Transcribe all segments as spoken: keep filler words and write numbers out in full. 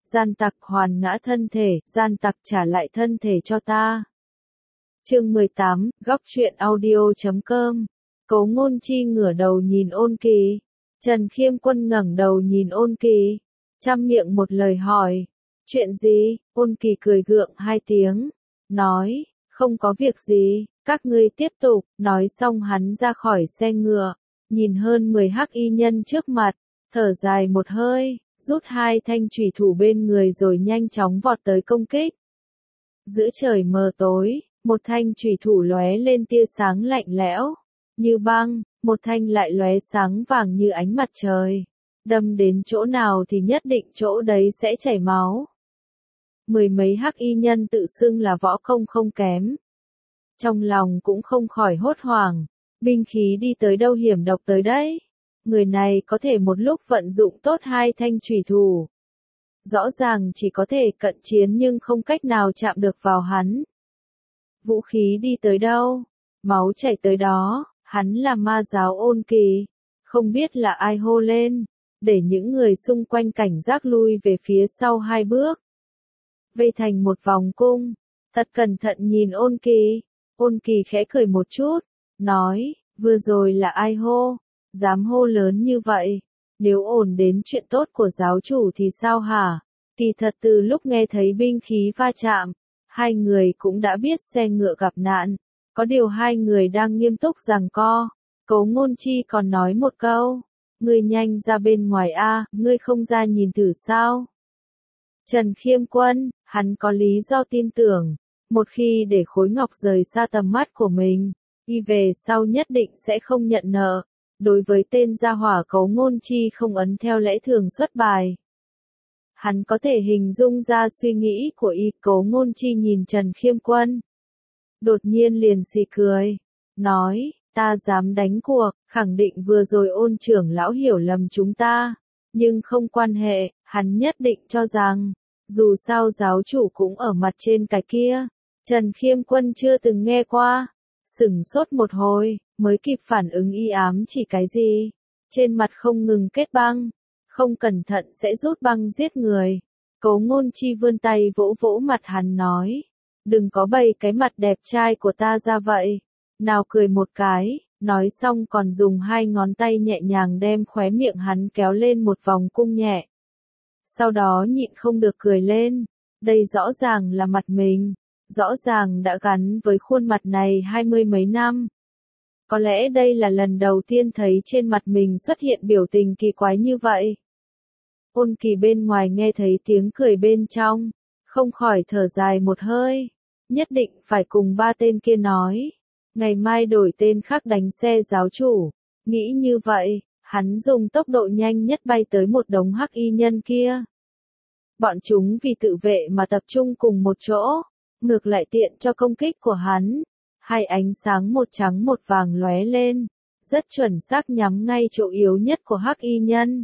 gian tặc hoàn ngã thân thể, gian tặc trả lại thân thể cho ta. Chương mười tám, góc truyện audio chấm com. Cố Ngôn Chi ngửa đầu nhìn Ôn Kỳ. Trần Khiêm Quân ngẩng đầu nhìn Ôn Kỳ, trăm miệng một lời hỏi, chuyện gì? Ôn Kỳ cười gượng hai tiếng, nói, không có việc gì, các ngươi tiếp tục. Nói xong hắn ra khỏi xe ngựa, nhìn hơn mười hắc y nhân trước mặt, thở dài một hơi, rút hai thanh chủy thủ bên người rồi nhanh chóng vọt tới công kích. Giữa trời mờ tối, một thanh chủy thủ lóe lên tia sáng lạnh lẽo như băng, một thanh lại lóe sáng vàng như ánh mặt trời. Đâm đến chỗ nào thì nhất định chỗ đấy sẽ chảy máu. Mười mấy hắc y nhân tự xưng là võ công không kém, trong lòng cũng không khỏi hốt hoảng, binh khí đi tới đâu hiểm độc tới đấy. Người này có thể một lúc vận dụng tốt hai thanh chủy thủ. Rõ ràng chỉ có thể cận chiến nhưng không cách nào chạm được vào hắn. Vũ khí đi tới đâu, máu chảy tới đó. Hắn là ma giáo Ôn Kỳ, không biết là ai hô lên, để những người xung quanh cảnh giác lui về phía sau hai bước. Vây thành một vòng cung, thật cẩn thận nhìn Ôn Kỳ. Ôn Kỳ khẽ cười một chút, nói, vừa rồi là ai hô, dám hô lớn như vậy, nếu ổn đến chuyện tốt của giáo chủ thì sao hả? Kỳ thật từ lúc nghe thấy binh khí va chạm, hai người cũng đã biết xe ngựa gặp nạn. Có điều hai người đang nghiêm túc giằng co. Cố Ngôn Chi còn nói một câu, ngươi nhanh ra bên ngoài a, ngươi không ra nhìn thử sao? Trần Khiêm Quân, hắn có lý do tin tưởng, một khi để khối ngọc rời xa tầm mắt của mình, y về sau nhất định sẽ không nhận nợ. Đối với tên gia hỏa Cố Ngôn Chi không ấn theo lẽ thường xuất bài. Hắn có thể hình dung ra suy nghĩ của y. Cố Ngôn Chi nhìn Trần Khiêm Quân, đột nhiên liền xì cười, nói, ta dám đánh cuộc, khẳng định vừa rồi Ôn trưởng lão hiểu lầm chúng ta, nhưng không quan hệ, hắn nhất định cho rằng, dù sao giáo chủ cũng ở mặt trên cái kia. Trần Khiêm Quân chưa từng nghe qua, sửng sốt một hồi, mới kịp phản ứng y ám chỉ cái gì, trên mặt không ngừng kết băng, không cẩn thận sẽ rút băng giết người. Cố Ngôn Chi vươn tay vỗ vỗ mặt hắn nói, đừng có bày cái mặt đẹp trai của ta ra vậy, nào cười một cái, nói xong còn dùng hai ngón tay nhẹ nhàng đem khóe miệng hắn kéo lên một vòng cung nhẹ. Sau đó nhịn không được cười lên, đây rõ ràng là mặt mình, rõ ràng đã gắn với khuôn mặt này hai mươi mấy năm. Có lẽ đây là lần đầu tiên thấy trên mặt mình xuất hiện biểu tình kỳ quái như vậy. Ôn Kỳ bên ngoài nghe thấy tiếng cười bên trong, không khỏi thở dài một hơi. Nhất định phải cùng ba tên kia nói, ngày mai đổi tên khác đánh xe giáo chủ. Nghĩ như vậy, hắn dùng tốc độ nhanh nhất bay tới một đống hắc y nhân kia. Bọn chúng vì tự vệ mà tập trung cùng một chỗ, ngược lại tiện cho công kích của hắn. Hai ánh sáng một trắng một vàng lóe lên, rất chuẩn xác nhắm ngay chỗ yếu nhất của hắc y nhân.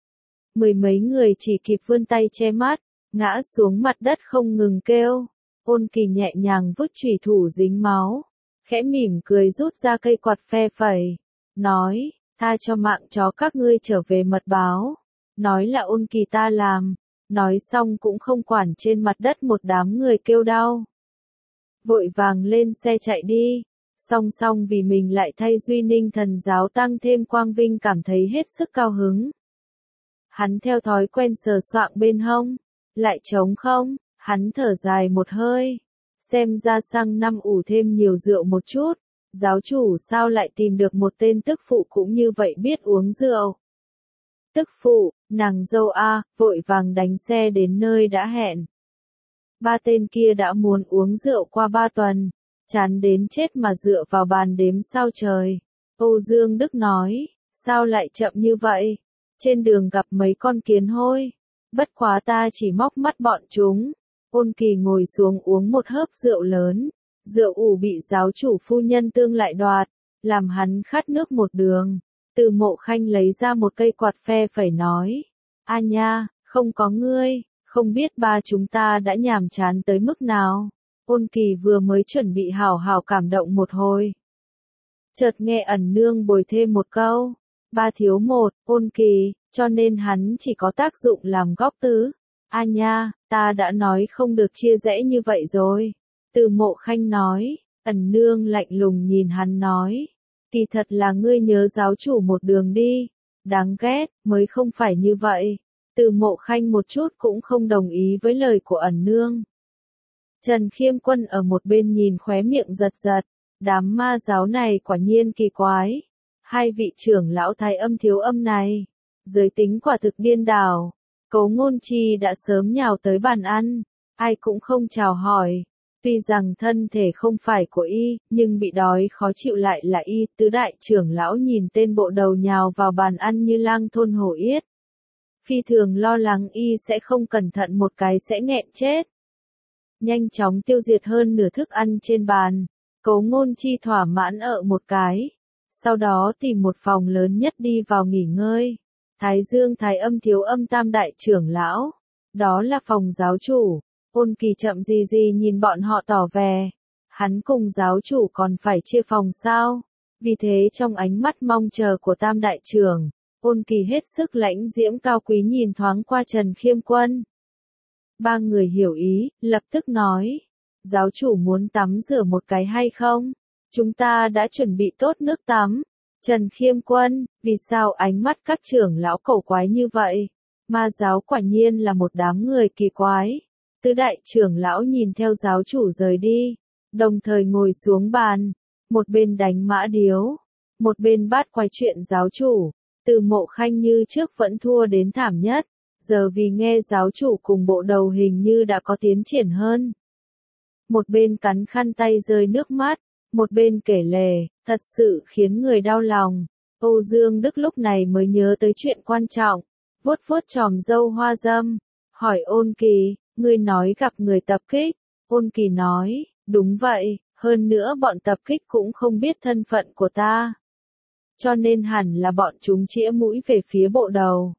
Mười mấy người chỉ kịp vươn tay che mắt, ngã xuống mặt đất không ngừng kêu. Ôn Kỳ nhẹ nhàng vứt chủy thủ dính máu, khẽ mỉm cười rút ra cây quạt phe phẩy, nói, tha cho mạng chó các ngươi trở về mật báo, nói là Ôn Kỳ ta làm, nói xong cũng không quản trên mặt đất một đám người kêu đau. Vội vàng lên xe chạy đi, song song vì mình lại thay Duy Ninh thần giáo tăng thêm quang vinh cảm thấy hết sức cao hứng. Hắn theo thói quen sờ soạng bên hông, lại trống không. Hắn thở dài một hơi, xem ra sang năm ủ thêm nhiều rượu một chút, giáo chủ sao lại tìm được một tên tức phụ cũng như vậy biết uống rượu. Tức phụ, nàng dâu a, vội vàng đánh xe đến nơi đã hẹn. Ba tên kia đã muốn uống rượu qua ba tuần, chán đến chết mà dựa vào bàn đếm sao trời. Âu Dương Đức nói, sao lại chậm như vậy, trên đường gặp mấy con kiến hôi, bất quá ta chỉ móc mắt bọn chúng. Ôn Kỳ ngồi xuống uống một hớp rượu lớn, rượu ủ bị giáo chủ phu nhân tương lại đoạt, làm hắn khát nước một đường. Từ Mộ Khanh lấy ra một cây quạt phe phẩy nói, a nha, không có ngươi, không biết ba chúng ta đã nhàm chán tới mức nào. Ôn Kỳ vừa mới chuẩn bị hào hào cảm động một hồi, chợt nghe ẩn nương bồi thêm một câu, ba thiếu một, Ôn Kỳ, cho nên hắn chỉ có tác dụng làm góc tứ. A nha, ta đã nói không được chia rẽ như vậy rồi. Từ Mộ Khanh nói, Ẩn Nương lạnh lùng nhìn hắn nói. Kỳ thật là ngươi nhớ giáo chủ một đường đi. Đáng ghét, mới không phải như vậy. Từ Mộ Khanh một chút cũng không đồng ý với lời của Ẩn Nương. Trần Khiêm Quân ở một bên nhìn khóe miệng giật giật. Đám ma giáo này quả nhiên kỳ quái. Hai vị trưởng lão thái âm thiếu âm này. Giới tính quả thực điên đảo. Cố Ngôn Chi đã sớm nhào tới bàn ăn. Ai cũng không chào hỏi. Tuy rằng thân thể không phải của y, nhưng bị đói khó chịu lại là y. Tứ đại trưởng lão nhìn tên bộ đầu nhào vào bàn ăn như lang thôn hổ yết. Phi thường lo lắng y sẽ không cẩn thận một cái sẽ nghẹn chết. Nhanh chóng tiêu diệt hơn nửa thức ăn trên bàn. Cố Ngôn Chi thỏa mãn ợ một cái. Sau đó tìm một phòng lớn nhất đi vào nghỉ ngơi. Thái Dương Thái âm thiếu âm tam đại trưởng lão. Đó là phòng giáo chủ. Ôn Kỳ chậm gì gì nhìn bọn họ tỏ vẻ. Hắn cùng giáo chủ còn phải chia phòng sao? Vì thế trong ánh mắt mong chờ của tam đại trưởng, Ôn Kỳ hết sức lãnh diễm cao quý nhìn thoáng qua Trần Khiêm Quân. Ba người hiểu ý, lập tức nói. Giáo chủ muốn tắm rửa một cái hay không? Chúng ta đã chuẩn bị tốt nước tắm. Trần Khiêm Quân, vì sao ánh mắt các trưởng lão cổ quái như vậy? Ma giáo quả nhiên là một đám người kỳ quái. Tứ đại trưởng lão nhìn theo giáo chủ rời đi, đồng thời ngồi xuống bàn, một bên đánh mã điếu, một bên bát quái chuyện giáo chủ. Từ Mộ Khanh như trước vẫn thua đến thảm nhất, giờ vì nghe giáo chủ cùng bộ đầu hình như đã có tiến triển hơn. Một bên cắn khăn tay rơi nước mắt, một bên kể lể, thật sự khiến người đau lòng. Âu Dương Đức lúc này mới nhớ tới chuyện quan trọng, vuốt vuốt chòm râu hoa dâm, hỏi Ôn Kỳ, ngươi nói gặp người tập kích. Ôn Kỳ nói, đúng vậy, hơn nữa bọn tập kích cũng không biết thân phận của ta. Cho nên hẳn là bọn chúng chĩa mũi về phía bộ đầu.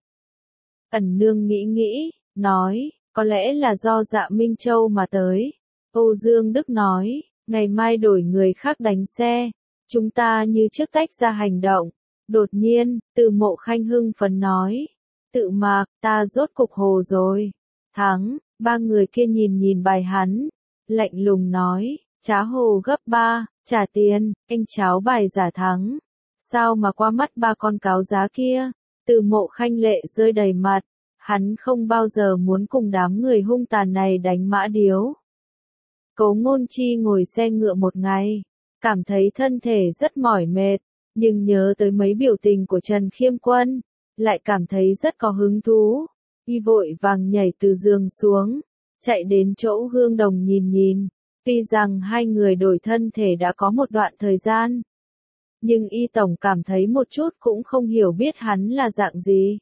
Ẩn Nương nghĩ nghĩ, nói, có lẽ là do Dạ Minh Châu mà tới. Âu Dương Đức nói, ngày mai đổi người khác đánh xe, chúng ta như trước tách ra hành động. Đột nhiên, Từ Mộ Khanh hưng phấn nói, Tự Mạc, ta rốt cục hồ rồi. Thắng, ba người kia nhìn nhìn bài hắn, lạnh lùng nói, trá hồ gấp ba, trả tiền, anh cháo bài giả thắng. Sao mà qua mắt ba con cáo giá kia? Từ Mộ Khanh lệ rơi đầy mặt, hắn không bao giờ muốn cùng đám người hung tàn này đánh mã điếu. Cố Ngôn Chi ngồi xe ngựa một ngày, cảm thấy thân thể rất mỏi mệt, nhưng nhớ tới mấy biểu tình của Trần Khiêm Quân, lại cảm thấy rất có hứng thú. Y vội vàng nhảy từ giường xuống, chạy đến chỗ gương đồng nhìn nhìn. Tuy rằng hai người đổi thân thể đã có một đoạn thời gian, nhưng Y tổng cảm thấy một chút cũng không hiểu biết hắn là dạng gì.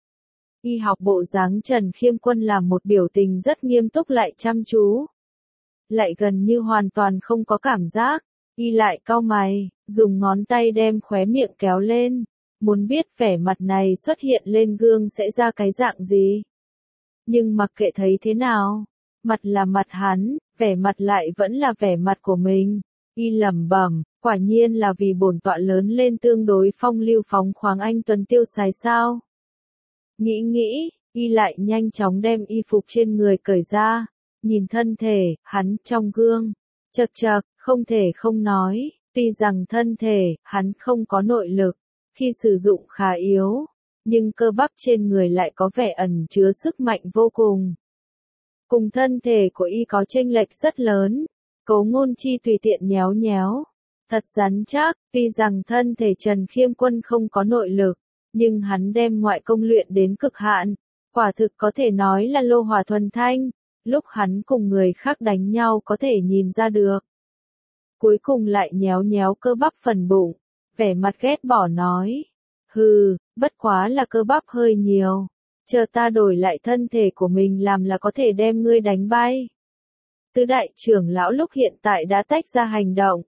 Y học bộ dáng Trần Khiêm Quân làm một biểu tình rất nghiêm túc lại chăm chú, lại gần như hoàn toàn không có cảm giác. Y lại cau mày, dùng ngón tay đem khóe miệng kéo lên, muốn biết vẻ mặt này xuất hiện lên gương sẽ ra cái dạng gì. Nhưng mặc kệ thấy thế nào, mặt là mặt hắn, vẻ mặt lại vẫn là vẻ mặt của mình. Y lẩm bẩm, quả nhiên là vì bổn tọa lớn lên tương đối phong lưu phóng khoáng anh tuấn tiêu sái sao. Nghĩ nghĩ, Y lại nhanh chóng đem y phục trên người cởi ra, nhìn thân thể, hắn trong gương, chật chật, không thể không nói, tuy rằng thân thể, hắn không có nội lực, khi sử dụng khá yếu, nhưng cơ bắp trên người lại có vẻ ẩn chứa sức mạnh vô cùng. Cùng thân thể của y có chênh lệch rất lớn. Cố Ngôn Chi tùy tiện nhéo nhéo, thật rắn chắc. Tuy rằng thân thể Trần Khiêm Quân không có nội lực, nhưng hắn đem ngoại công luyện đến cực hạn, quả thực có thể nói là lô hỏa thuần thanh. Lúc hắn cùng người khác đánh nhau có thể nhìn ra được. Cuối cùng lại nhéo nhéo cơ bắp phần bụng, vẻ mặt ghét bỏ nói, hừ, bất quá là cơ bắp hơi nhiều, chờ ta đổi lại thân thể của mình làm là có thể đem ngươi đánh bay. Tứ đại trưởng lão lúc hiện tại đã tách ra hành động.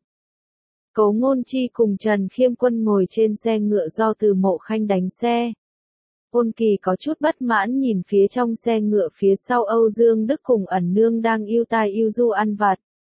Cố Ngôn Chi cùng Trần Khiêm Quân ngồi trên xe ngựa do Từ Mộ Khanh đánh xe. Ôn Kỳ có chút bất mãn nhìn phía trong xe ngựa phía sau Âu Dương Đức cùng Ẩn Nương đang yêu tai yêu du ăn vặt.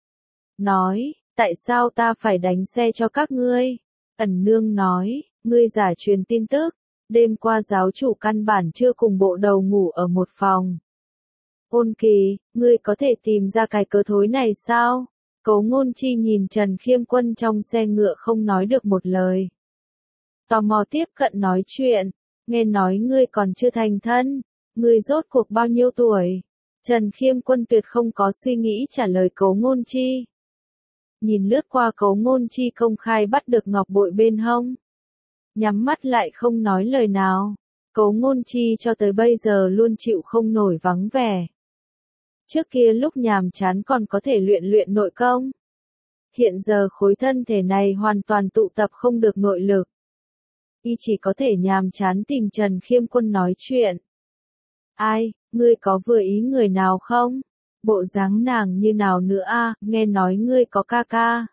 Nói, tại sao ta phải đánh xe cho các ngươi? Ẩn Nương nói, ngươi giả truyền tin tức, đêm qua giáo chủ căn bản chưa cùng bộ đầu ngủ ở một phòng. Ôn Kỳ, ngươi có thể tìm ra cái cớ thối này sao? Cố Ngôn Chi nhìn Trần Khiêm Quân trong xe ngựa không nói được một lời. Tò mò tiếp cận nói chuyện, nghe nói ngươi còn chưa thành thân, ngươi rốt cuộc bao nhiêu tuổi? Trần Khiêm Quân tuyệt không có suy nghĩ trả lời Cố Ngôn Chi. Nhìn lướt qua Cố Ngôn Chi công khai bắt được ngọc bội bên hông. Nhắm mắt lại không nói lời nào. Cố Ngôn Chi cho tới bây giờ luôn chịu không nổi vắng vẻ. Trước kia lúc nhàm chán còn có thể luyện luyện nội công. Hiện giờ khối thân thể này hoàn toàn tụ tập không được nội lực. Y chỉ có thể nhàm chán tìm Trần Khiêm Quân nói chuyện. Ai, ngươi có vừa ý người nào không? Bộ dáng nàng như nào nữa a? Nghe nói ngươi có ca ca.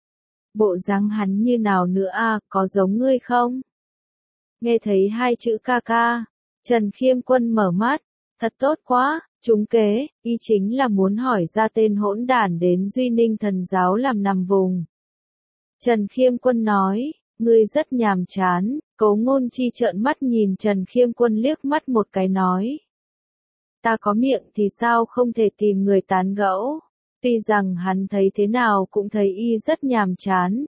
Bộ dáng hắn như nào nữa a? Có giống ngươi không? Nghe thấy hai chữ ca ca, Trần Khiêm Quân mở mắt, thật tốt quá, trúng kế, y chính là muốn hỏi ra tên hỗn đản đến Duy Ninh Thần giáo làm nằm vùng. Trần Khiêm Quân nói, ngươi rất nhàm chán, Cố Ngôn Chi trợn mắt nhìn Trần Khiêm Quân liếc mắt một cái nói. Ta có miệng thì sao không thể tìm người tán gẫu, tuy rằng hắn thấy thế nào cũng thấy y rất nhàm chán.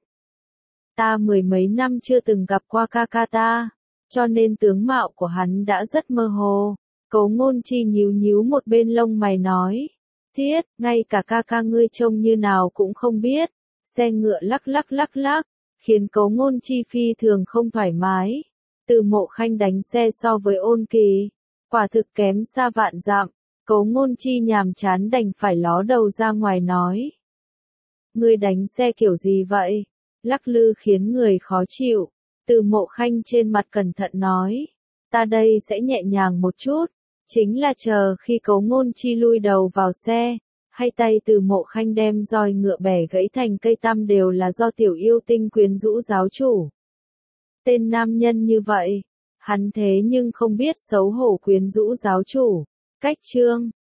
Ta mười mấy năm chưa từng gặp qua ca ca ta, cho nên tướng mạo của hắn đã rất mơ hồ. Cố Ngôn Chi nhíu nhíu một bên lông mày nói, thiết, ngay cả ca ca ngươi trông như nào cũng không biết. Xe ngựa lắc lắc lắc lắc, khiến Cố Ngôn Chi phi thường không thoải mái. Từ Mộ Khanh đánh xe so với Ôn Kỳ, quả thực kém xa vạn dặm. Cố Ngôn Chi nhàm chán đành phải ló đầu ra ngoài nói. Ngươi đánh xe kiểu gì vậy? Lắc lư khiến người khó chịu. Từ Mộ Khanh trên mặt cẩn thận nói. Ta đây sẽ nhẹ nhàng một chút. Chính là chờ khi Cố Ngôn Chi lui đầu vào xe, hay tay Từ Mộ Khanh đem roi ngựa bẻ gãy thành cây tăm đều là do tiểu yêu tinh quyến rũ giáo chủ. Tên nam nhân như vậy, hắn thế nhưng không biết xấu hổ quyến rũ giáo chủ. Cách chương